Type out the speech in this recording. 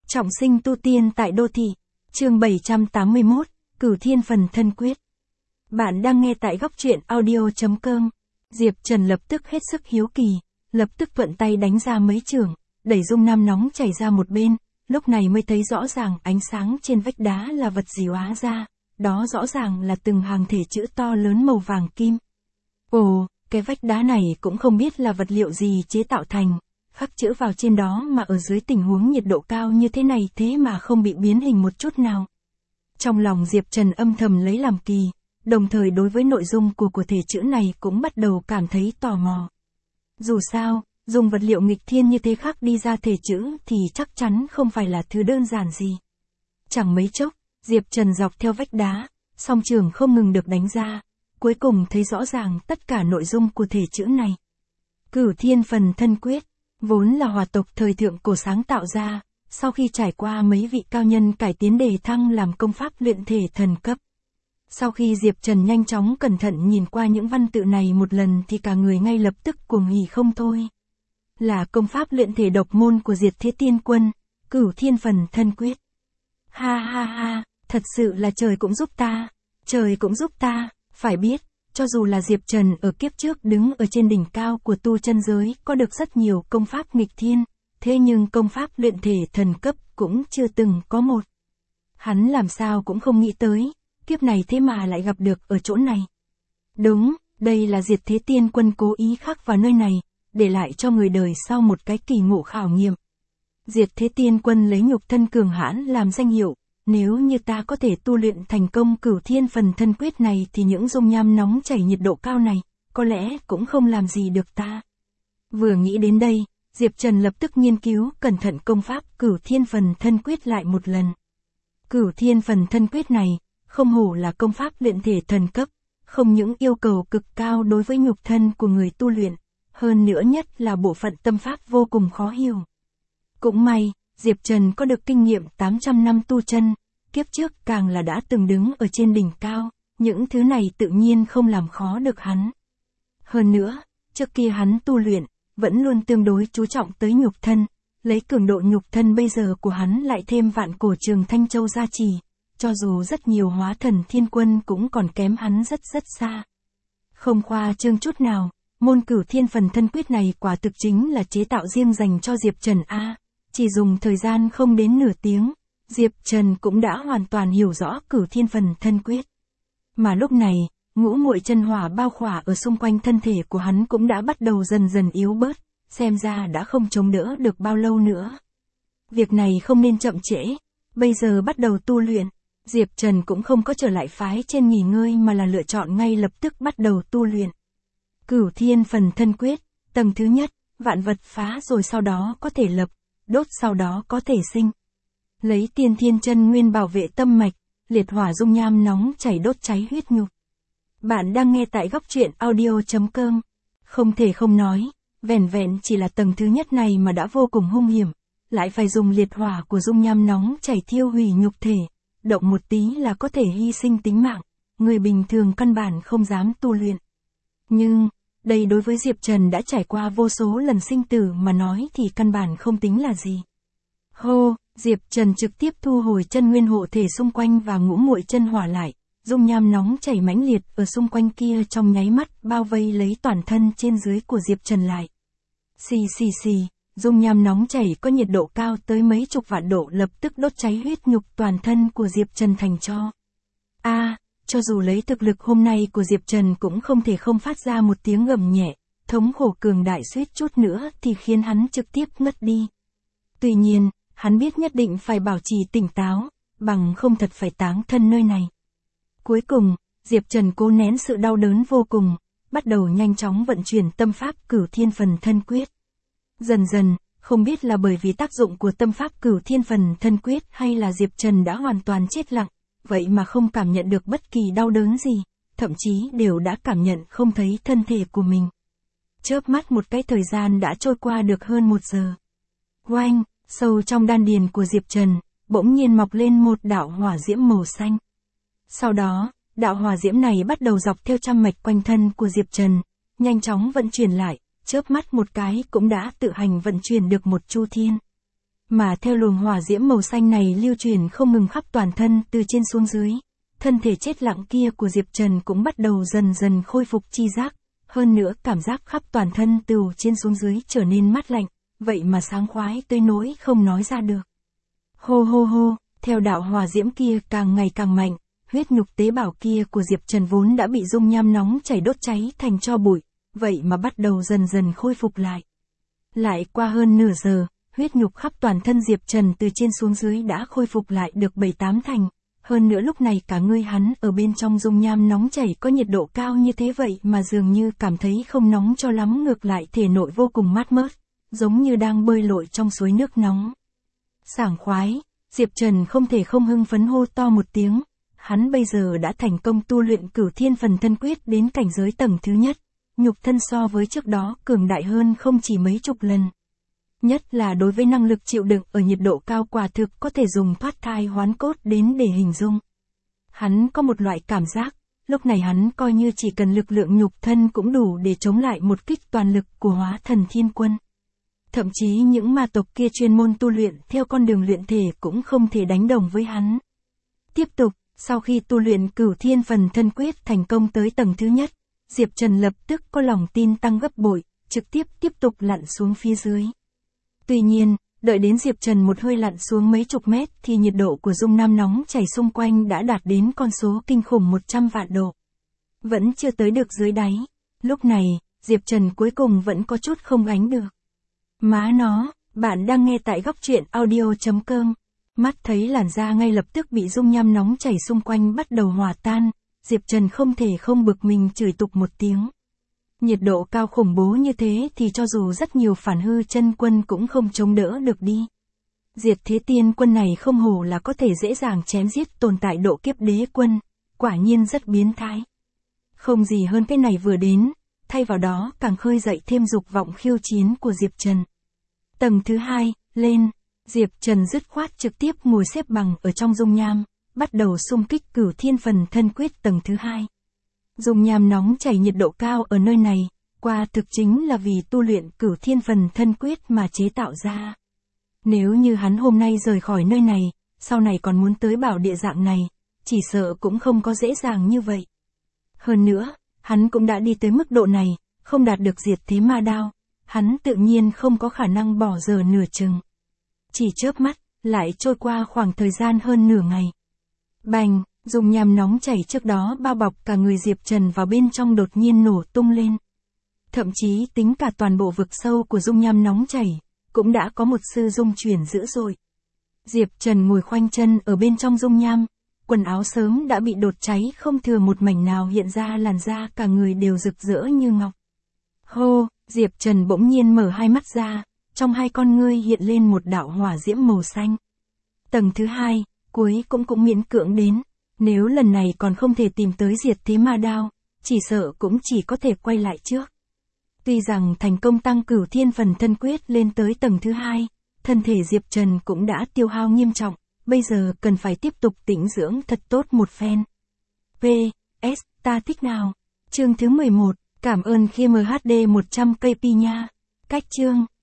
Trọng sinh tu tiên tại đô thị. Chương 781, Cửu Thiên Phần Thân Quyết. Bạn đang nghe tại góc truyện audio.com. Diệp Trần lập tức hết sức hiếu kỳ, lập tức thuận tay đánh ra mấy chưởng, đẩy dung nam nóng chảy ra một bên, lúc này mới thấy rõ ràng ánh sáng trên vách đá là vật gì hóa ra, đó rõ ràng là từng hàng thể chữ to lớn màu vàng kim. Ồ, cái vách đá này cũng không biết là vật liệu gì chế tạo thành, khắc chữ vào trên đó mà ở dưới tình huống nhiệt độ cao như thế này thế mà không bị biến hình một chút nào. Trong lòng Diệp Trần âm thầm lấy làm kỳ, đồng thời đối với nội dung của thể chữ này cũng bắt đầu cảm thấy tò mò. Dù sao, dùng vật liệu nghịch thiên như thế khắc đi ra thể chữ thì chắc chắn không phải là thứ đơn giản gì. Chẳng mấy chốc, Diệp Trần dọc theo vách đá, song trường không ngừng được đánh ra, cuối cùng thấy rõ ràng tất cả nội dung của thể chữ này. Cửu Thiên Phần Thân Quyết, vốn là hòa tộc thời thượng cổ sáng tạo ra, sau khi trải qua mấy vị cao nhân cải tiến đề thăng làm công pháp luyện thể thần cấp. Sau khi Diệp Trần nhanh chóng cẩn thận nhìn qua những văn tự này một lần thì cả người ngay lập tức cuồng hỉ không thôi. Là công pháp luyện thể độc môn của Diệt Thế Tiên Quân, Cửu Thiên Phần Thân Quyết. Ha ha ha, thật sự là trời cũng giúp ta, trời cũng giúp ta, phải biết, cho dù là Diệp Trần ở kiếp trước đứng ở trên đỉnh cao của tu chân giới có được rất nhiều công pháp nghịch thiên, thế nhưng công pháp luyện thể thần cấp cũng chưa từng có một. Hắn làm sao cũng không nghĩ tới, kiếp này thế mà lại gặp được ở chỗ này. Đúng, đây là Diệt Thế Tiên Quân cố ý khắc vào nơi này, để lại cho người đời sau một cái kỳ ngộ khảo nghiệm. Diệt Thế Tiên Quân lấy nhục thân cường hãn làm danh hiệu, nếu như ta có thể tu luyện thành công Cửu Thiên Phần Thân Quyết này thì những dung nham nóng chảy nhiệt độ cao này, có lẽ cũng không làm gì được ta. Vừa nghĩ đến đây, Diệp Trần lập tức nghiên cứu cẩn thận công pháp Cửu Thiên Phần Thân Quyết lại một lần. Cửu Thiên Phần Thân Quyết này, không hổ là công pháp luyện thể thần cấp, không những yêu cầu cực cao đối với nhục thân của người tu luyện, hơn nữa nhất là bộ phận tâm pháp vô cùng khó hiểu. Cũng may, Diệp Trần có được kinh nghiệm 800 năm tu chân, kiếp trước càng là đã từng đứng ở trên đỉnh cao, những thứ này tự nhiên không làm khó được hắn. Hơn nữa, trước kia hắn tu luyện, vẫn luôn tương đối chú trọng tới nhục thân, lấy cường độ nhục thân bây giờ của hắn lại thêm vạn cổ trường Thanh Châu gia trì, cho dù rất nhiều hóa thần thiên quân cũng còn kém hắn rất xa. Không khoa trương chút nào, môn Cửu Thiên Phần Thân Quyết này quả thực chính là chế tạo riêng dành cho Diệp Trần A. Chỉ dùng thời gian không đến nửa tiếng, Diệp Trần cũng đã hoàn toàn hiểu rõ Cửu Thiên Phần Thân Quyết. Mà lúc này, ngũ muội chân hỏa bao khỏa ở xung quanh thân thể của hắn cũng đã bắt đầu dần dần yếu bớt, xem ra đã không chống đỡ được bao lâu nữa. Việc này không nên chậm trễ, bây giờ bắt đầu tu luyện, Diệp Trần cũng không có trở lại phái trên nghỉ ngơi mà là lựa chọn ngay lập tức bắt đầu tu luyện. Cửu Thiên Phần Thân Quyết, tầng thứ nhất, vạn vật phá rồi sau đó có thể lập, đốt sau đó có thể sinh. Lấy Tiên Thiên Chân Nguyên bảo vệ tâm mạch, liệt hỏa dung nham nóng chảy đốt cháy huyết nhục. Bạn đang nghe tại góc truyện audio.com. Không thể không nói, vẻn vẹn chỉ là tầng thứ nhất này mà đã vô cùng hung hiểm, lại phải dùng liệt hỏa của dung nham nóng chảy thiêu hủy nhục thể, động một tí là có thể hy sinh tính mạng, người bình thường căn bản không dám tu luyện. Nhưng, đây đối với Diệp Trần đã trải qua vô số lần sinh tử mà nói thì căn bản không tính là gì. Hô, Diệp Trần trực tiếp thu hồi chân nguyên hộ thể xung quanh và ngũ muội chân hỏa lại, dung nham nóng chảy mãnh liệt ở xung quanh kia trong nháy mắt bao vây lấy toàn thân trên dưới của Diệp Trần lại. Xì, dung nham nóng chảy có nhiệt độ cao tới mấy chục vạn độ lập tức đốt cháy huyết nhục toàn thân của Diệp Trần thành tro. Cho dù lấy thực lực hôm nay của Diệp Trần cũng không thể không phát ra một tiếng gầm nhẹ, thống khổ cường đại suýt chút nữa thì khiến hắn trực tiếp ngất đi. Tuy nhiên, hắn biết nhất định phải bảo trì tỉnh táo, bằng không thật phải táng thân nơi này. Cuối cùng, Diệp Trần cố nén sự đau đớn vô cùng, bắt đầu nhanh chóng vận chuyển tâm pháp Cửu Thiên Phần Thân Quyết. Dần dần, không biết là bởi vì tác dụng của tâm pháp Cửu Thiên Phần Thân Quyết hay là Diệp Trần đã hoàn toàn chết lặng, vậy mà không cảm nhận được bất kỳ đau đớn gì, thậm chí đều đã cảm nhận không thấy thân thể của mình. Chớp mắt một cái thời gian đã trôi qua được hơn 1 giờ. Oanh, sâu trong đan điền của Diệp Trần, bỗng nhiên mọc lên một đạo hỏa diễm màu xanh. Sau đó, đạo hỏa diễm này bắt đầu dọc theo trăm mạch quanh thân của Diệp Trần, nhanh chóng vận chuyển lại, chớp mắt một cái cũng đã tự hành vận chuyển được một chu thiên. Mà theo luồng hỏa diễm màu xanh này lưu truyền không ngừng khắp toàn thân từ trên xuống dưới, thân thể chết lặng kia của Diệp Trần cũng bắt đầu dần dần khôi phục chi giác, hơn nữa cảm giác khắp toàn thân từ trên xuống dưới trở nên mát lạnh, vậy mà sáng khoái tới nỗi không nói ra được. Hô hô hô, theo đạo hỏa diễm kia càng ngày càng mạnh, huyết nhục tế bào kia của Diệp Trần vốn đã bị dung nham nóng chảy đốt cháy thành tro bụi, vậy mà bắt đầu dần dần khôi phục lại. Lại qua hơn nửa giờ, huyết nhục khắp toàn thân Diệp Trần từ trên xuống dưới đã khôi phục lại được 7-8 thành. Hơn nữa lúc này cả người hắn ở bên trong dung nham nóng chảy có nhiệt độ cao như thế vậy mà dường như cảm thấy không nóng cho lắm, ngược lại thể nội vô cùng mát mớt, giống như đang bơi lội trong suối nước nóng. Sảng khoái, Diệp Trần không thể không hưng phấn hô to một tiếng. Hắn bây giờ đã thành công tu luyện Cửu Thiên Phần Thân Quyết đến cảnh giới tầng thứ nhất, nhục thân so với trước đó cường đại hơn không chỉ mấy chục lần. Nhất là đối với năng lực chịu đựng ở nhiệt độ cao quả thực có thể dùng thoát thai hoán cốt đến để hình dung. Hắn có một loại cảm giác, lúc này hắn coi như chỉ cần lực lượng nhục thân cũng đủ để chống lại một kích toàn lực của Hóa Thần Thiên Quân. Thậm chí những ma tộc kia chuyên môn tu luyện theo con đường luyện thể cũng không thể đánh đồng với hắn. Tiếp tục, sau khi tu luyện Cửu Thiên Phần Thân Quyết thành công tới tầng thứ nhất, Diệp Trần lập tức có lòng tin tăng gấp bội, trực tiếp tục lặn xuống phía dưới. Tuy nhiên, đợi đến Diệp Trần một hơi lặn xuống mấy chục mét thì nhiệt độ của dung nham nóng chảy xung quanh đã đạt đến con số kinh khủng 100 vạn độ. Vẫn chưa tới được dưới đáy. Lúc này, Diệp Trần cuối cùng vẫn có chút không gánh được. Má nó, bạn đang nghe tại góc truyện audio.com. Mắt thấy làn da ngay lập tức bị dung nham nóng chảy xung quanh bắt đầu hòa tan, Diệp Trần không thể không bực mình chửi tục một tiếng. Nhiệt độ cao khủng bố như thế thì cho dù rất nhiều phản hư chân quân cũng không chống đỡ được đi. Diệt Thế Tiên Quân này không hổ là có thể dễ dàng chém giết tồn tại độ kiếp đế quân, quả nhiên rất biến thái. Không gì hơn cái này vừa đến, thay vào đó càng khơi dậy thêm dục vọng khiêu chiến của Diệp Trần. Tầng thứ 2, lên, Diệp Trần dứt khoát trực tiếp ngồi xếp bằng ở trong dung nham, bắt đầu xung kích Cửu Thiên Phần Thân Quyết tầng thứ 2. Dung nham nóng chảy nhiệt độ cao ở nơi này, quả thực chính là vì tu luyện Cửu Thiên Phần Thân Quyết mà chế tạo ra. Nếu như hắn hôm nay rời khỏi nơi này, sau này còn muốn tới bảo địa dạng này, chỉ sợ cũng không có dễ dàng như vậy. Hơn nữa, hắn cũng đã đi tới mức độ này, không đạt được diệt thế ma đao, hắn tự nhiên không có khả năng bỏ giờ nửa chừng. Chỉ chớp mắt, lại trôi qua khoảng thời gian hơn nửa ngày. Bành, dung nham nóng chảy trước đó bao bọc cả người Diệp Trần vào bên trong đột nhiên nổ tung lên. Thậm chí tính cả toàn bộ vực sâu của dung nham nóng chảy, cũng đã có một sự rung chuyển dữ dội. Diệp Trần ngồi khoanh chân ở bên trong dung nham, quần áo sớm đã bị đốt cháy không thừa một mảnh nào hiện ra, làn da cả người đều rực rỡ như ngọc. Hô, Diệp Trần bỗng nhiên mở hai mắt ra, trong hai con ngươi hiện lên một đạo hỏa diễm màu xanh. Tầng thứ 2, cuối cũng miễn cưỡng đến, nếu lần này còn không thể tìm tới diệt thế ma đao, chỉ sợ cũng chỉ có thể quay lại trước. Tuy rằng thành công tăng Cửu Thiên Phần Thân Quyết lên tới tầng thứ 2, thân thể Diệp Trần cũng đã tiêu hao nghiêm trọng, bây giờ cần phải tiếp tục tĩnh dưỡng thật tốt một phen. P.S. Ta thích nào? Chương thứ 11, cảm ơn khi MHD 100 KP nha. Cách chương,